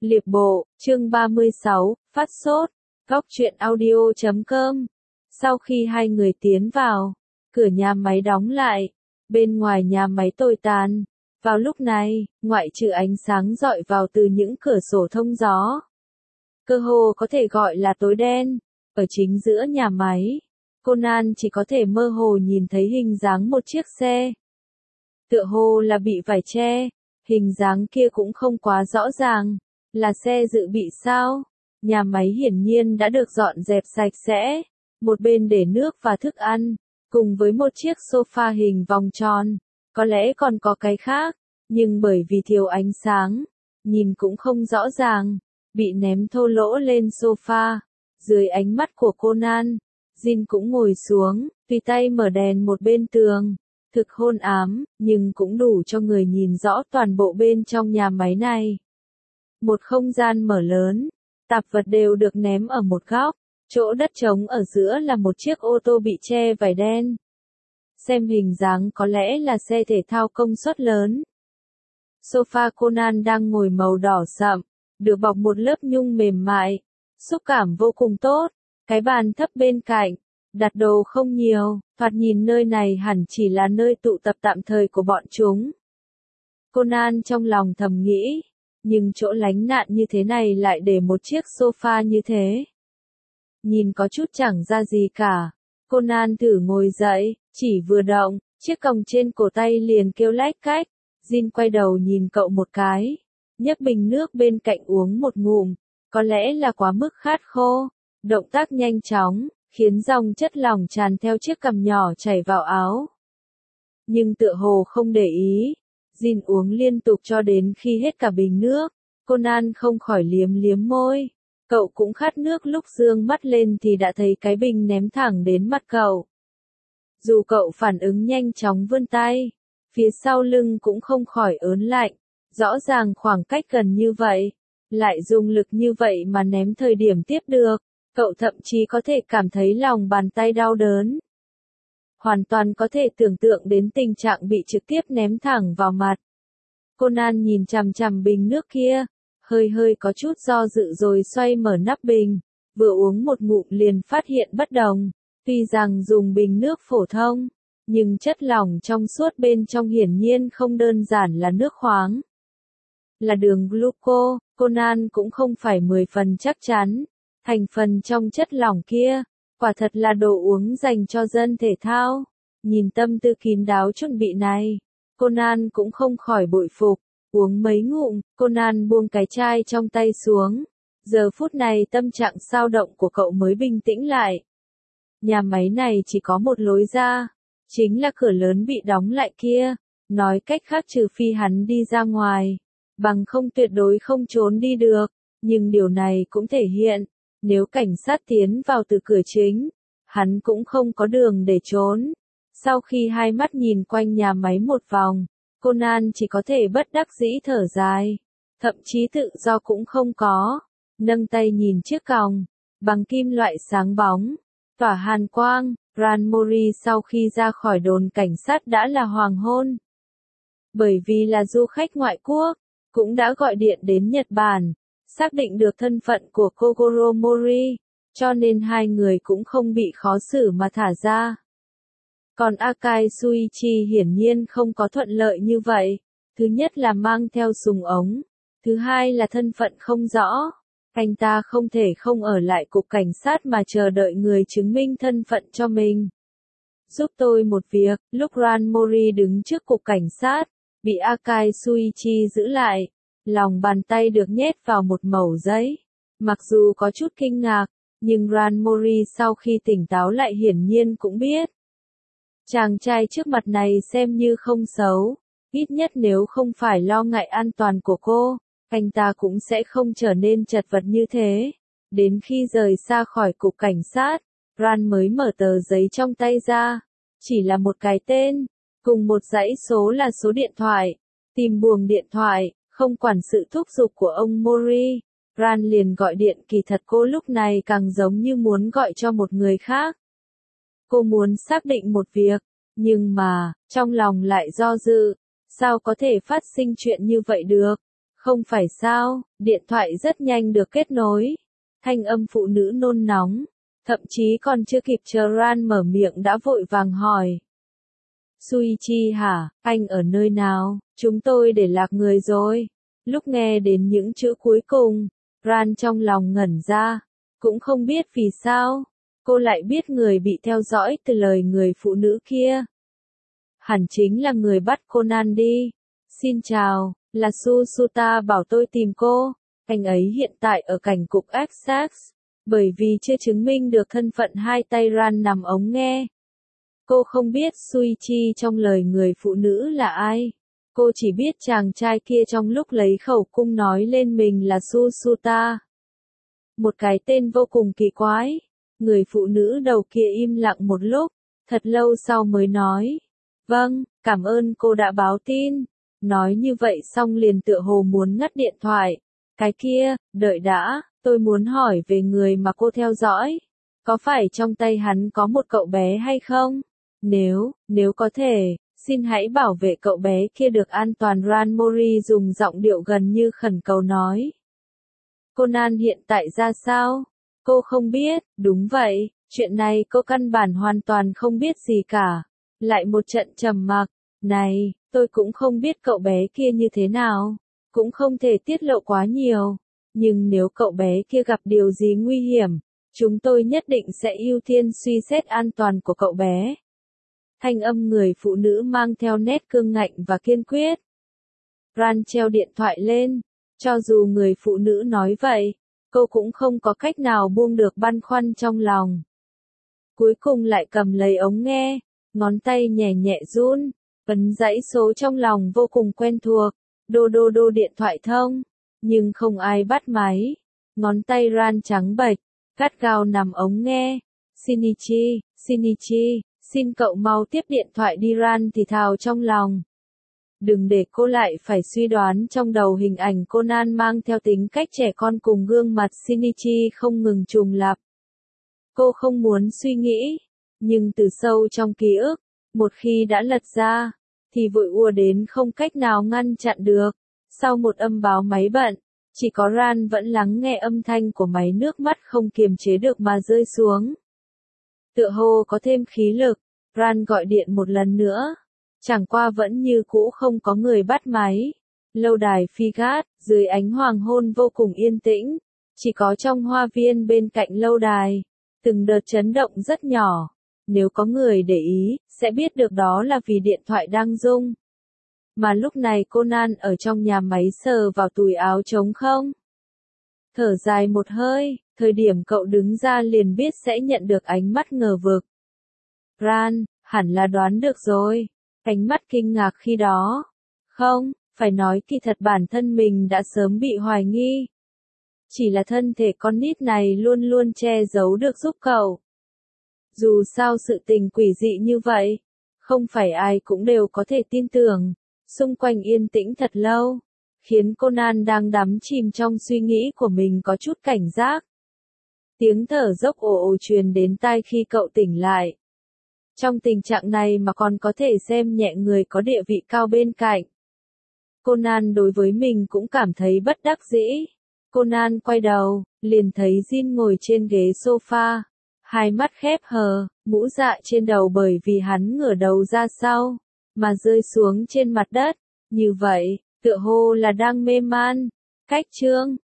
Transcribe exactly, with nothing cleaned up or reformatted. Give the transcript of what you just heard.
Liệp bộ, chương ba mươi sáu, phát sốt, góc truyện audio chấm com. Sau khi hai người tiến vào, cửa nhà máy đóng lại, bên ngoài nhà máy tồi tàn. Vào lúc này, ngoại trừ ánh sáng rọi vào từ những cửa sổ thông gió, cơ hồ có thể gọi là tối đen. Ở chính giữa nhà máy, Conan chỉ có thể mơ hồ nhìn thấy hình dáng một chiếc xe. Tựa hồ là bị vải che, hình dáng kia cũng không quá rõ ràng. Là xe dự bị sao? Nhà máy hiển nhiên đã được dọn dẹp sạch sẽ. Một bên để nước và thức ăn, cùng với một chiếc sofa hình vòng tròn. Có lẽ còn có cái khác, nhưng bởi vì thiếu ánh sáng, nhìn cũng không rõ ràng. Bị ném thô lỗ lên sofa. Dưới ánh mắt của Conan, Jin cũng ngồi xuống, tùy tay mở đèn một bên tường. Thực hôn ám, nhưng cũng đủ cho người nhìn rõ toàn bộ bên trong nhà máy này. Một không gian mở lớn, tạp vật đều được ném ở một góc, chỗ đất trống ở giữa là một chiếc ô tô bị che vải đen. Xem hình dáng có lẽ là xe thể thao công suất lớn. Sofa Conan đang ngồi màu đỏ sậm, được bọc một lớp nhung mềm mại, xúc cảm vô cùng tốt. Cái bàn thấp bên cạnh, đặt đồ không nhiều, thoạt nhìn nơi này hẳn chỉ là nơi tụ tập tạm thời của bọn chúng. Conan trong lòng thầm nghĩ, nhưng chỗ lánh nạn như thế này lại để một chiếc sofa như thế. Nhìn có chút chẳng ra gì cả. Conan thử ngồi dậy, chỉ vừa động, chiếc còng trên cổ tay liền kêu lách cách. Jin quay đầu nhìn cậu một cái, nhấc bình nước bên cạnh uống một ngụm, có lẽ là quá mức khát khô. Động tác nhanh chóng, khiến dòng chất lỏng tràn theo chiếc cằm nhỏ chảy vào áo. Nhưng tựa hồ không để ý, Jin uống liên tục cho đến khi hết cả bình nước. Conan không khỏi liếm liếm môi. Cậu cũng khát nước, lúc dương mắt lên thì đã thấy cái bình ném thẳng đến mặt cậu. Dù cậu phản ứng nhanh chóng vươn tay, phía sau lưng cũng không khỏi ớn lạnh. Rõ ràng khoảng cách gần như vậy, lại dùng lực như vậy mà ném thời điểm tiếp được. Cậu thậm chí có thể cảm thấy lòng bàn tay đau đớn. Hoàn toàn có thể tưởng tượng đến tình trạng bị trực tiếp ném thẳng vào mặt. Conan nhìn chằm chằm bình nước kia, hơi hơi có chút do dự rồi xoay mở nắp bình, vừa uống một ngụm liền phát hiện bất đồng. Tuy rằng dùng bình nước phổ thông, nhưng chất lỏng trong suốt bên trong hiển nhiên không đơn giản là nước khoáng. Là đường gluco, Conan cũng không phải mười phần chắc chắn. Thành phần trong chất lỏng kia, quả thật là đồ uống dành cho dân thể thao. Nhìn tâm tư kín đáo chuẩn bị này, Conan cũng không khỏi bội phục. Uống mấy ngụm, Conan buông cái chai trong tay xuống. Giờ phút này tâm trạng sao động của cậu mới bình tĩnh lại. Nhà máy này chỉ có một lối ra, chính là cửa lớn bị đóng lại kia. Nói cách khác, trừ phi hắn đi ra ngoài, bằng không tuyệt đối không trốn đi được. Nhưng điều này cũng thể hiện, nếu cảnh sát tiến vào từ cửa chính, hắn cũng không có đường để trốn. Sau khi hai mắt nhìn quanh nhà máy một vòng, Conan chỉ có thể bất đắc dĩ thở dài. Thậm chí tự do cũng không có. Nâng tay nhìn chiếc còng, bằng kim loại sáng bóng, tỏa hàn quang. Ranmori sau khi ra khỏi đồn cảnh sát đã là hoàng hôn. Bởi vì là du khách ngoại quốc, cũng đã gọi điện đến Nhật Bản, xác định được thân phận của Kogoro Mori, cho nên hai người cũng không bị khó xử mà thả ra. Còn Akai Suichi hiển nhiên không có thuận lợi như vậy. Thứ nhất là mang theo súng ống, thứ hai là thân phận không rõ. Anh ta không thể không ở lại cục cảnh sát mà chờ đợi người chứng minh thân phận cho mình. Giúp tôi một việc. Lúc Ranmori đứng trước cục cảnh sát, bị Akai Suichi giữ lại, lòng bàn tay được nhét vào một mẩu giấy. Mặc dù có chút kinh ngạc, nhưng Ranmori sau khi tỉnh táo lại hiển nhiên cũng biết. Chàng trai trước mặt này xem như không xấu, ít nhất nếu không phải lo ngại an toàn của cô, anh ta cũng sẽ không trở nên chật vật như thế. Đến khi rời xa khỏi cục cảnh sát, Ran mới mở tờ giấy trong tay ra, chỉ là một cái tên, cùng một dãy số là số điện thoại. Tìm buồng điện thoại, không quản sự thúc giục của ông Mori, Ran liền gọi điện. Kỳ thật cô lúc này càng giống như muốn gọi cho một người khác. Cô muốn xác định một việc, nhưng mà, trong lòng lại do dự, sao có thể phát sinh chuyện như vậy được? Không phải sao, điện thoại rất nhanh được kết nối. Thanh âm phụ nữ nôn nóng, thậm chí còn chưa kịp chờ Ran mở miệng đã vội vàng hỏi. Suichi hả, anh ở nơi nào, chúng tôi để lạc người rồi. Lúc nghe đến những chữ cuối cùng, Ran trong lòng ngẩn ra, cũng không biết vì sao, cô lại biết người bị theo dõi từ lời người phụ nữ kia. Hẳn chính là người bắt Conan đi. Xin chào, là Susuta bảo tôi tìm cô. Anh ấy hiện tại ở cảnh cục Essex, bởi vì chưa chứng minh được thân phận hai tay Ran nằm ống nghe. Cô không biết Suichi trong lời người phụ nữ là ai. Cô chỉ biết chàng trai kia trong lúc lấy khẩu cung nói lên mình là Susuta. Một cái tên vô cùng kỳ quái. Người phụ nữ đầu kia im lặng một lúc, thật lâu sau mới nói. Vâng, cảm ơn cô đã báo tin. Nói như vậy xong liền tựa hồ muốn ngắt điện thoại. Cái kia, đợi đã, tôi muốn hỏi về người mà cô theo dõi. Có phải trong tay hắn có một cậu bé hay không? Nếu, nếu có thể, xin hãy bảo vệ cậu bé kia được an toàn. Ran Mori dùng giọng điệu gần như khẩn cầu nói. Conan hiện tại ra sao? Cô không biết, đúng vậy, chuyện này cô căn bản hoàn toàn không biết gì cả. Lại một trận trầm mặc, này, tôi cũng không biết cậu bé kia như thế nào, cũng không thể tiết lộ quá nhiều, nhưng nếu cậu bé kia gặp điều gì nguy hiểm, chúng tôi nhất định sẽ ưu tiên suy xét an toàn của cậu bé. Thanh âm người phụ nữ mang theo nét cương ngạnh và kiên quyết. Ran treo điện thoại lên, cho dù người phụ nữ nói vậy, cô cũng không có cách nào buông được băn khoăn trong lòng. Cuối cùng lại cầm lấy ống nghe, ngón tay nhẹ nhẹ run, ấn dãy số trong lòng vô cùng quen thuộc, đô đô đô điện thoại thông, nhưng không ai bắt máy. Ngón tay Ran trắng bệch, gắt gao nằm ống nghe. Shinichi, Shinichi, xin cậu mau tiếp điện thoại đi. Ran thì thào trong lòng. Đừng để cô lại phải suy đoán trong đầu hình ảnh Conan mang theo tính cách trẻ con cùng gương mặt Shinichi không ngừng trùng lặp. Cô không muốn suy nghĩ, nhưng từ sâu trong ký ức, một khi đã lật ra, thì vội ùa đến không cách nào ngăn chặn được. Sau một âm báo máy bận, chỉ có Ran vẫn lắng nghe âm thanh của máy, nước mắt không kiềm chế được mà rơi xuống. Tựa hồ có thêm khí lực, Ran gọi điện một lần nữa. Chẳng qua vẫn như cũ không có người bắt máy. Lâu đài Figat, dưới ánh hoàng hôn vô cùng yên tĩnh, chỉ có trong hoa viên bên cạnh lâu đài, từng đợt chấn động rất nhỏ. Nếu có người để ý, sẽ biết được đó là vì điện thoại đang rung. Mà lúc này Conan ở trong nhà máy sờ vào túi áo trống không. Thở dài một hơi, thời điểm cậu đứng ra liền biết sẽ nhận được ánh mắt ngờ vực. Ran, hẳn là đoán được rồi. Ánh mắt kinh ngạc khi đó. Không, phải nói kỳ thật bản thân mình đã sớm bị hoài nghi. Chỉ là thân thể con nít này luôn luôn che giấu được giúp cậu. Dù sao sự tình quỷ dị như vậy, không phải ai cũng đều có thể tin tưởng. Xung quanh yên tĩnh thật lâu, khiến Conan đang đắm chìm trong suy nghĩ của mình có chút cảnh giác. Tiếng thở dốc ồ ồ truyền đến tai khi cậu tỉnh lại. Trong tình trạng này mà còn có thể xem nhẹ người có địa vị cao bên cạnh. Conan đối với mình cũng cảm thấy bất đắc dĩ. Conan quay đầu, liền thấy Jin ngồi trên ghế sofa, hai mắt khép hờ, mũ dạ trên đầu bởi vì hắn ngửa đầu ra sau, mà rơi xuống trên mặt đất. Như vậy, tựa hồ là đang mê man. Cách chương